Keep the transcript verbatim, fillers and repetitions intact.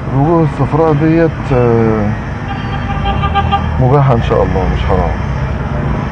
الوجوه الصفراء ديت آه، مباحة ان شاء الله، مش حرام.